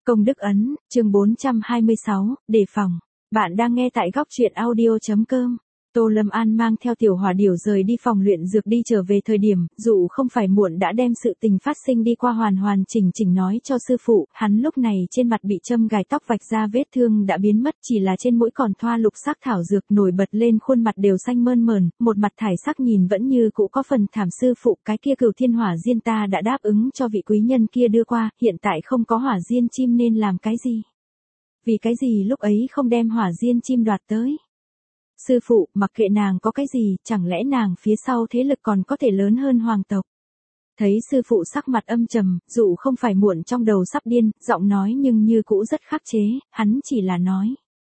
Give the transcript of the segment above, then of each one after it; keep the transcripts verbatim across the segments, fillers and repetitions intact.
Công đức ấn, chương bốn trăm hai mươi sáu, đề phòng. Bạn đang nghe tại góc truyện audio.com. Tô Lâm An mang theo tiểu hỏa điểu rời đi phòng luyện dược đi trở về thời điểm, dụ không phải muộn đã đem sự tình phát sinh đi qua hoàn hoàn chỉnh chỉnh nói cho sư phụ, hắn lúc này trên mặt bị châm gài tóc vạch ra vết thương đã biến mất, chỉ là trên mũi còn thoa lục sắc thảo dược nổi bật lên khuôn mặt đều xanh mơn mờn, một mặt thải sắc nhìn vẫn như cũ có phần thảm. Sư phụ, cái kia Cửu Thiên Hỏa Diên ta đã đáp ứng cho vị quý nhân kia đưa qua, hiện tại không có hỏa diên chim nên làm cái gì? Vì cái gì lúc ấy không đem hỏa diên chim đoạt tới? Sư phụ, mặc kệ nàng có cái gì, chẳng lẽ nàng phía sau thế lực còn có thể lớn hơn hoàng tộc? Thấy sư phụ sắc mặt âm trầm, dụ không phải muộn trong đầu sắp điên, giọng nói nhưng như cũ rất khắc chế, hắn chỉ là nói.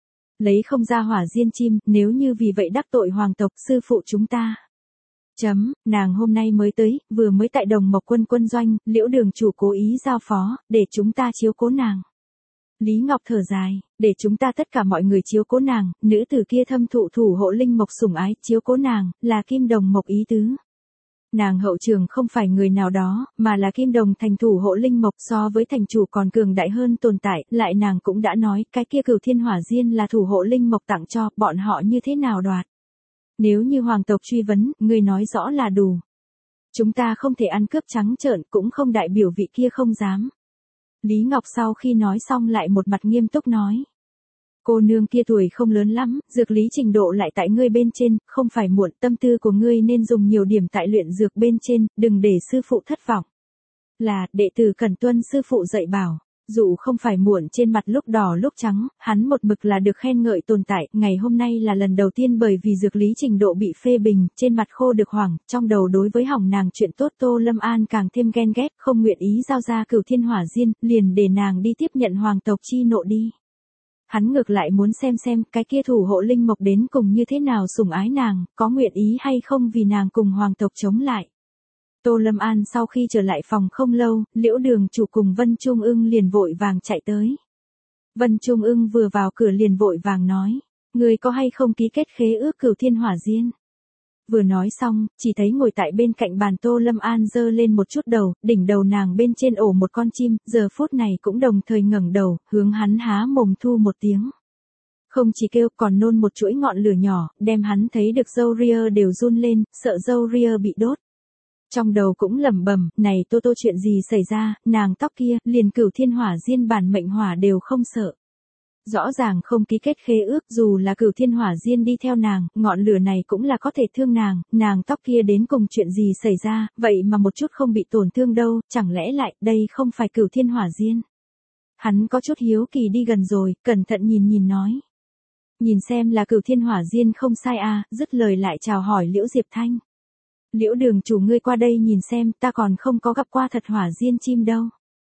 Lấy không ra hỏa diên chim, nếu như vì vậy đắc tội hoàng tộc, sư phụ chúng ta. Chấm, nàng hôm nay mới tới, vừa mới tại Đồng Mộc Quân quân doanh, Liễu Đường chủ cố ý giao phó, để chúng ta chiếu cố nàng. Lý Ngọc thở dài, để chúng ta tất cả mọi người chiếu cố nàng, nữ tử kia thâm thụ thủ hộ linh mộc sủng ái, chiếu cố nàng, là Kim Đồng Mộc ý tứ. Nàng hậu trường không phải người nào đó, mà là Kim Đồng thành thủ hộ linh mộc, so với thành chủ còn cường đại hơn tồn tại, lại nàng cũng đã nói, cái kia Cửu Thiên Hỏa Diên là thủ hộ linh mộc tặng cho, bọn họ như thế nào đoạt. Nếu như hoàng tộc truy vấn, người nói rõ là đủ. Chúng ta không thể ăn cướp trắng trợn, cũng không đại biểu vị kia không dám. Lý Ngọc sau khi nói xong lại một mặt nghiêm túc nói. Cô nương kia tuổi không lớn lắm, dược lý trình độ lại tại ngươi bên trên, không phải muộn, tâm tư của ngươi nên dùng nhiều điểm tại luyện dược bên trên, đừng để sư phụ thất vọng. Là, đệ tử cần tuân sư phụ dạy bảo. Dụ không phải muộn trên mặt lúc đỏ lúc trắng, hắn một mực là được khen ngợi tồn tại, ngày hôm nay là lần đầu tiên bởi vì dược lý trình độ bị phê bình, trên mặt khô được hoảng, trong đầu đối với hỏng nàng chuyện tốt Tô Lâm An càng thêm ghen ghét, không nguyện ý giao ra Cửu Thiên Hỏa Diên, liền để nàng đi tiếp nhận hoàng tộc chi nộ đi. Hắn ngược lại muốn xem xem, cái kia thủ hộ linh mộc đến cùng như thế nào sủng ái nàng, có nguyện ý hay không vì nàng cùng hoàng tộc chống lại. Tô Lâm An sau khi trở lại phòng không lâu, Liễu Đường chủ cùng Vân Trung Ưng liền vội vàng chạy tới. Vân Trung Ưng vừa vào cửa liền vội vàng nói, người có hay không ký kết khế ước Cửu Thiên Hỏa Diên? Vừa nói xong, chỉ thấy ngồi tại bên cạnh bàn Tô Lâm An giơ lên một chút đầu, đỉnh đầu nàng bên trên ổ một con chim, giờ phút này cũng đồng thời ngẩng đầu, hướng hắn há mồm thu một tiếng. Không chỉ kêu còn nôn một chuỗi ngọn lửa nhỏ, đem hắn thấy được râu ria đều run lên, sợ râu ria bị đốt. Trong đầu cũng lẩm bẩm, này Tô Tô chuyện gì xảy ra, nàng tóc kia, liền Cửu Thiên Hỏa Diên bản mệnh hỏa đều không sợ. Rõ ràng không ký kết khế ước, dù là Cửu Thiên Hỏa Diên đi theo nàng, ngọn lửa này cũng là có thể thương nàng, nàng tóc kia đến cùng chuyện gì xảy ra, vậy mà một chút không bị tổn thương đâu, chẳng lẽ lại, đây không phải Cửu Thiên Hỏa Diên. Hắn có chút hiếu kỳ đi gần rồi, cẩn thận nhìn nhìn nói. Nhìn xem là Cửu Thiên Hỏa Diên không sai à, dứt lời lại chào hỏi Liễu Diệp Thanh. Liễu Đường chủ ngươi qua đây nhìn xem, ta còn không có gặp qua thật hỏa diên chim đâu.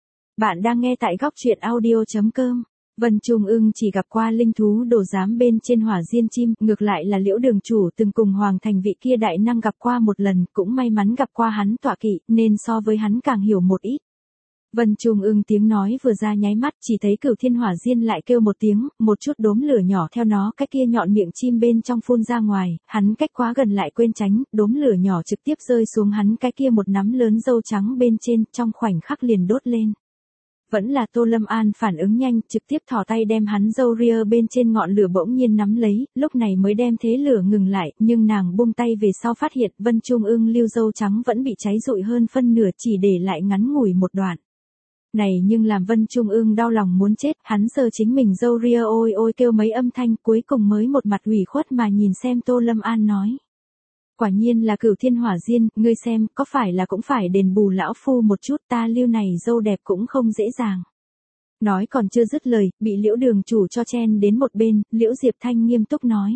Bạn đang nghe tại góc truyện audio.com. Vân Trung Ưng chỉ gặp qua linh thú đồ giám bên trên hỏa diên chim, ngược lại là Liễu Đường chủ từng cùng hoàng thành vị kia đại năng gặp qua một lần, cũng may mắn gặp qua hắn tọa kỵ, nên so với hắn càng hiểu một ít. Vân Trung Ưng tiếng nói vừa ra nháy mắt, chỉ thấy Cửu Thiên Hỏa Diên lại kêu một tiếng, một chút đốm lửa nhỏ theo nó cái kia nhọn miệng chim bên trong phun ra ngoài, hắn cách quá gần lại quên tránh, đốm lửa nhỏ trực tiếp rơi xuống hắn cái kia một nắm lớn dâu trắng bên trên, trong khoảnh khắc liền đốt lên. Vẫn là Tô Lâm An phản ứng nhanh, trực tiếp thò tay đem hắn râu ria bên trên ngọn lửa bỗng nhiên nắm lấy, lúc này mới đem thế lửa ngừng lại, nhưng nàng buông tay về sau phát hiện Vân Trung Ưng lưu dâu trắng vẫn bị cháy rụi hơn phân nửa, chỉ để lại ngắn ngủi một đoạn. Này nhưng làm Vân Trung Ưng đau lòng muốn chết, hắn sờ chính mình râu ria ôi ôi kêu mấy âm thanh, cuối cùng mới một mặt ủy khuất mà nhìn xem Tô Lâm An nói. Quả nhiên là Cửu Thiên Hỏa Diên, ngươi xem, có phải là cũng phải đền bù lão phu một chút, ta lưu này dâu đẹp cũng không dễ dàng. Nói còn chưa dứt lời, bị Liễu Đường chủ cho chen đến một bên, Liễu Diệp Thanh nghiêm túc nói.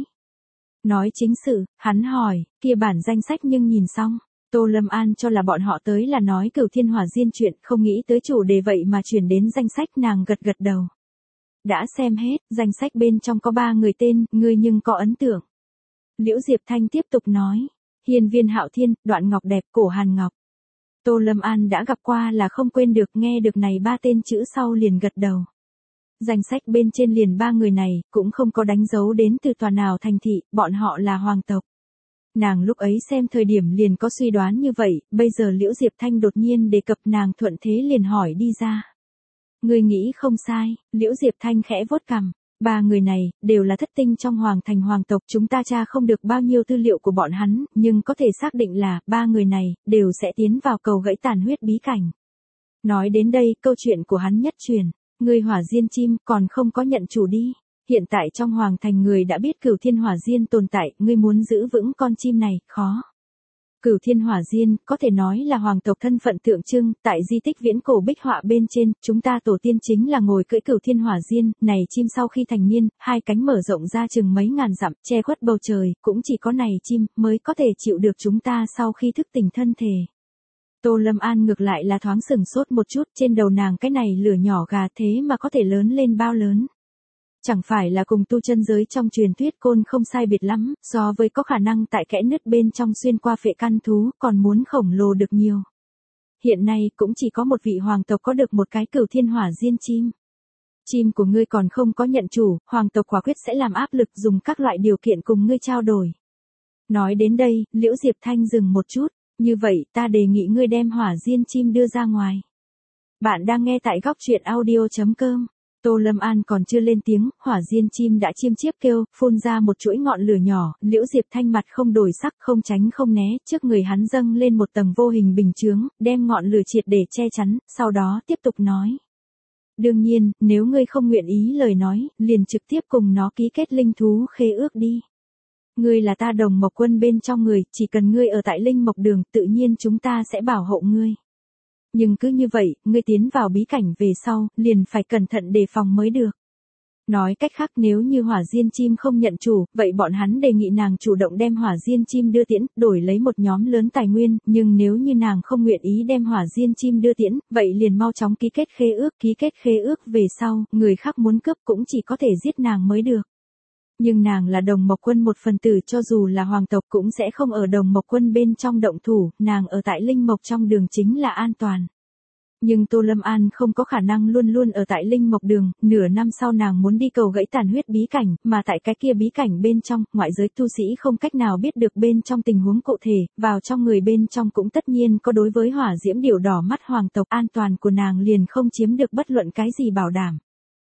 Nói chính sự, hắn hỏi, kia bản danh sách nhưng nhìn xong. Tô Lâm An cho là bọn họ tới là nói Cửu Thiên Hỏa Diên chuyện, không nghĩ tới chủ đề vậy mà chuyển đến danh sách, nàng gật gật đầu. Đã xem hết, danh sách bên trong có ba người tên, ngươi nhưng có ấn tượng. Liễu Diệp Thanh tiếp tục nói, Hiên Viên Hạo Thiên, Đoạn Ngọc Đẹp, Cổ Hàn Ngọc. Tô Lâm An đã gặp qua là không quên được, nghe được này ba tên chữ sau liền gật đầu. Danh sách bên trên liền ba người này, cũng không có đánh dấu đến từ tòa nào thành thị, bọn họ là hoàng tộc. Nàng lúc ấy xem thời điểm liền có suy đoán như vậy, bây giờ Liễu Diệp Thanh đột nhiên đề cập nàng thuận thế liền hỏi đi ra. Ngươi nghĩ không sai, Liễu Diệp Thanh khẽ vuốt cằm. Ba người này, đều là thất tinh trong hoàng thành hoàng tộc. Chúng ta tra không được bao nhiêu tư liệu của bọn hắn, nhưng có thể xác định là, ba người này, đều sẽ tiến vào cầu gãy tàn huyết bí cảnh. Nói đến đây, câu chuyện của hắn nhất truyền. Ngươi hỏa diên chim, còn không có nhận chủ đi. Hiện tại trong hoàng thành người đã biết cửu thiên hỏa diên tồn tại, ngươi muốn giữ vững con chim này, khó. Cửu thiên hỏa diên, có thể nói là hoàng tộc thân phận tượng trưng, tại di tích viễn cổ bích họa bên trên, chúng ta tổ tiên chính là ngồi cưỡi cửu thiên hỏa diên, này chim sau khi thành niên, hai cánh mở rộng ra chừng mấy ngàn dặm, che khuất bầu trời, cũng chỉ có này chim, mới có thể chịu được chúng ta sau khi thức tỉnh thân thể. Tô Lâm An ngược lại là thoáng sừng sốt một chút, trên đầu nàng cái này lửa nhỏ gà thế mà có thể lớn lên bao lớn. Chẳng phải là cùng tu chân giới trong truyền thuyết côn không sai biệt lắm, so với có khả năng tại kẽ nứt bên trong xuyên qua phệ căn thú, còn muốn khổng lồ được nhiều. Hiện nay cũng chỉ có một vị hoàng tộc có được một cái cửu thiên hỏa diên chim. Chim của ngươi còn không có nhận chủ, hoàng tộc quả quyết sẽ làm áp lực dùng các loại điều kiện cùng ngươi trao đổi. Nói đến đây, Liễu Diệp Thanh dừng một chút, như vậy ta đề nghị ngươi đem hỏa diên chim đưa ra ngoài. Bạn đang nghe tại góc truyện audio chấm com. Tô Lâm An còn chưa lên tiếng, hỏa diên chim đã chiêm chiếp kêu, phun ra một chuỗi ngọn lửa nhỏ, Liễu Diệp Thanh mặt không đổi sắc, không tránh không né, trước người hắn dâng lên một tầng vô hình bình chướng, đem ngọn lửa triệt để che chắn, sau đó tiếp tục nói. Đương nhiên, nếu ngươi không nguyện ý lời nói, liền trực tiếp cùng nó ký kết linh thú khế ước đi. Ngươi là ta Đồng Mộc Quân bên trong người, chỉ cần ngươi ở tại Linh Mộc Đường, tự nhiên chúng ta sẽ bảo hộ ngươi. Nhưng cứ như vậy, ngươi tiến vào bí cảnh về sau, liền phải cẩn thận đề phòng mới được. Nói cách khác nếu như hỏa diên chim không nhận chủ, vậy bọn hắn đề nghị nàng chủ động đem hỏa diên chim đưa tiễn, đổi lấy một nhóm lớn tài nguyên, nhưng nếu như nàng không nguyện ý đem hỏa diên chim đưa tiễn, vậy liền mau chóng ký kết khế ước, ký kết khế ước về sau, người khác muốn cướp cũng chỉ có thể giết nàng mới được. Nhưng nàng là Đồng Mộc Quân một phần tử, cho dù là hoàng tộc cũng sẽ không ở Đồng Mộc Quân bên trong động thủ, nàng ở tại Linh Mộc trong đường chính là an toàn. Nhưng Tô Lâm An không có khả năng luôn luôn ở tại Linh Mộc Đường, nửa năm sau nàng muốn đi cầu gãy tàn huyết bí cảnh, mà tại cái kia bí cảnh bên trong, ngoại giới tu sĩ không cách nào biết được bên trong tình huống cụ thể, vào trong người bên trong cũng tất nhiên có đối với hỏa diễm điểu đỏ mắt hoàng tộc, an toàn của nàng liền không chiếm được bất luận cái gì bảo đảm.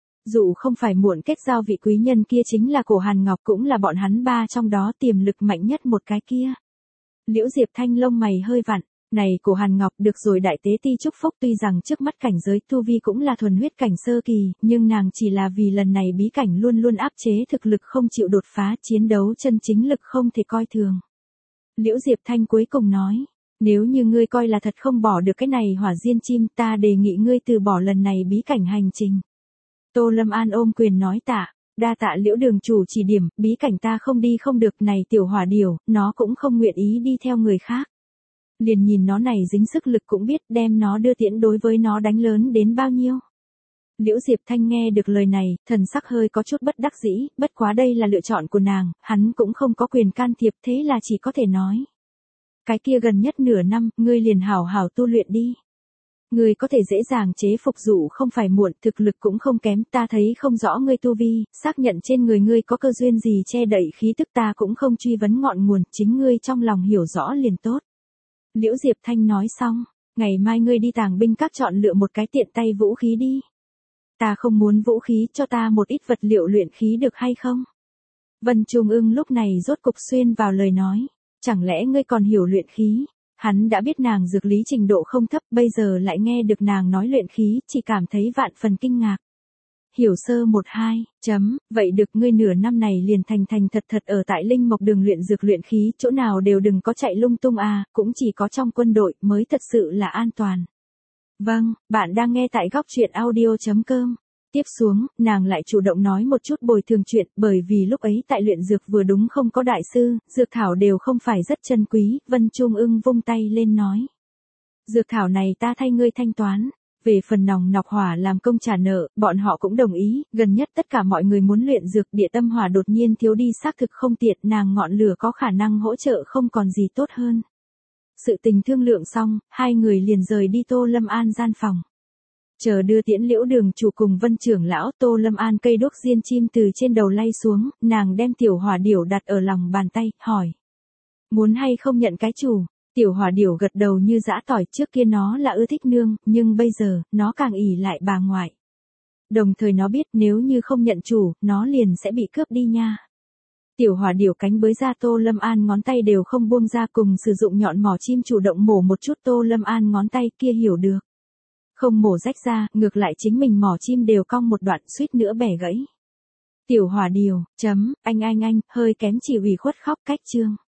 Dù không phải muộn kết giao vị quý nhân kia chính là Cổ Hàn Ngọc, cũng là bọn hắn ba trong đó tiềm lực mạnh nhất một cái kia. Liễu Diệp Thanh lông mày hơi vặn, này Cổ Hàn Ngọc được rồi đại tế ti chúc phúc, tuy rằng trước mắt cảnh giới tu vi cũng là thuần huyết cảnh sơ kỳ, nhưng nàng chỉ là vì lần này bí cảnh luôn luôn áp chế thực lực không chịu đột phá, chiến đấu chân chính lực không thể coi thường. Liễu Diệp Thanh cuối cùng nói, nếu như ngươi coi là thật không bỏ được cái này hỏa diên chim, ta đề nghị ngươi từ bỏ lần này bí cảnh hành trình. Tô Lâm An ôm quyền nói tạ, đa tạ Liễu đường chủ chỉ điểm, bí cảnh ta không đi không được, này tiểu hỏa điểu, nó cũng không nguyện ý đi theo người khác. Liền nhìn nó này dính sức lực cũng biết đem nó đưa tiễn đối với nó đánh lớn đến bao nhiêu. Liễu Diệp Thanh nghe được lời này, thần sắc hơi có chút bất đắc dĩ, bất quá đây là lựa chọn của nàng, hắn cũng không có quyền can thiệp, thế là chỉ có thể nói. Cái kia gần nhất nửa năm, ngươi liền hảo hảo tu luyện đi. Ngươi có thể dễ dàng chế phục dụ không phải muộn, thực lực cũng không kém, ta thấy không rõ ngươi tu vi, xác nhận trên người ngươi có cơ duyên gì che đậy khí tức, ta cũng không truy vấn ngọn nguồn, chính ngươi trong lòng hiểu rõ liền tốt. Liễu Diệp Thanh nói xong, ngày mai ngươi đi tàng binh các chọn lựa một cái tiện tay vũ khí đi. Ta không muốn vũ khí, cho ta một ít vật liệu luyện khí được hay không? Vân Trung Ưng lúc này rốt cục xuyên vào lời nói, chẳng lẽ ngươi còn hiểu luyện khí? Hắn đã biết nàng dược lý trình độ không thấp, bây giờ lại nghe được nàng nói luyện khí, chỉ cảm thấy vạn phần kinh ngạc. Hiểu sơ một hai, chấm, vậy được, ngươi nửa năm này liền thành thành thật thật ở tại Linh Mộc Đường luyện dược luyện khí, chỗ nào đều đừng có chạy lung tung à, cũng chỉ có trong quân đội mới thật sự là an toàn. Vâng, bạn đang nghe tại góc truyện audio chấm com. Tiếp xuống, nàng lại chủ động nói một chút bồi thường chuyện, bởi vì lúc ấy tại luyện dược vừa đúng không có đại sư, dược thảo đều không phải rất chân quý, Vân Trung Ưng vung tay lên nói. Dược thảo này ta thay ngươi thanh toán. Về phần nòng nọc hỏa làm công trả nợ, bọn họ cũng đồng ý, gần nhất tất cả mọi người muốn luyện dược, địa tâm hỏa đột nhiên thiếu đi xác thực không tiện, nàng ngọn lửa có khả năng hỗ trợ không còn gì tốt hơn. Sự tình thương lượng xong, hai người liền rời đi Tô Lâm An gian phòng. Chờ đưa tiễn Liễu đường chủ cùng Vân trưởng lão, Tô Lâm An cây đuốc diên chim từ trên đầu lay xuống, nàng đem tiểu hỏa điểu đặt ở lòng bàn tay, hỏi. Muốn hay không nhận cái chủ? Tiểu hỏa điểu gật đầu như giã tỏi, trước kia nó là ưa thích nương, nhưng bây giờ, nó càng ỷ lại bà ngoại. Đồng thời nó biết nếu như không nhận chủ, nó liền sẽ bị cướp đi nha. Tiểu hỏa điểu cánh bới ra Tô Lâm An ngón tay đều không buông ra, cùng sử dụng nhọn mỏ chim chủ động mổ một chút Tô Lâm An ngón tay kia hiểu được. Không mổ rách ra, ngược lại chính mình mỏ chim đều cong một đoạn suýt nữa bẻ gãy. Tiểu hỏa điểu, chấm, anh anh anh, hơi kém chỉ ủy khuất khóc cách chương.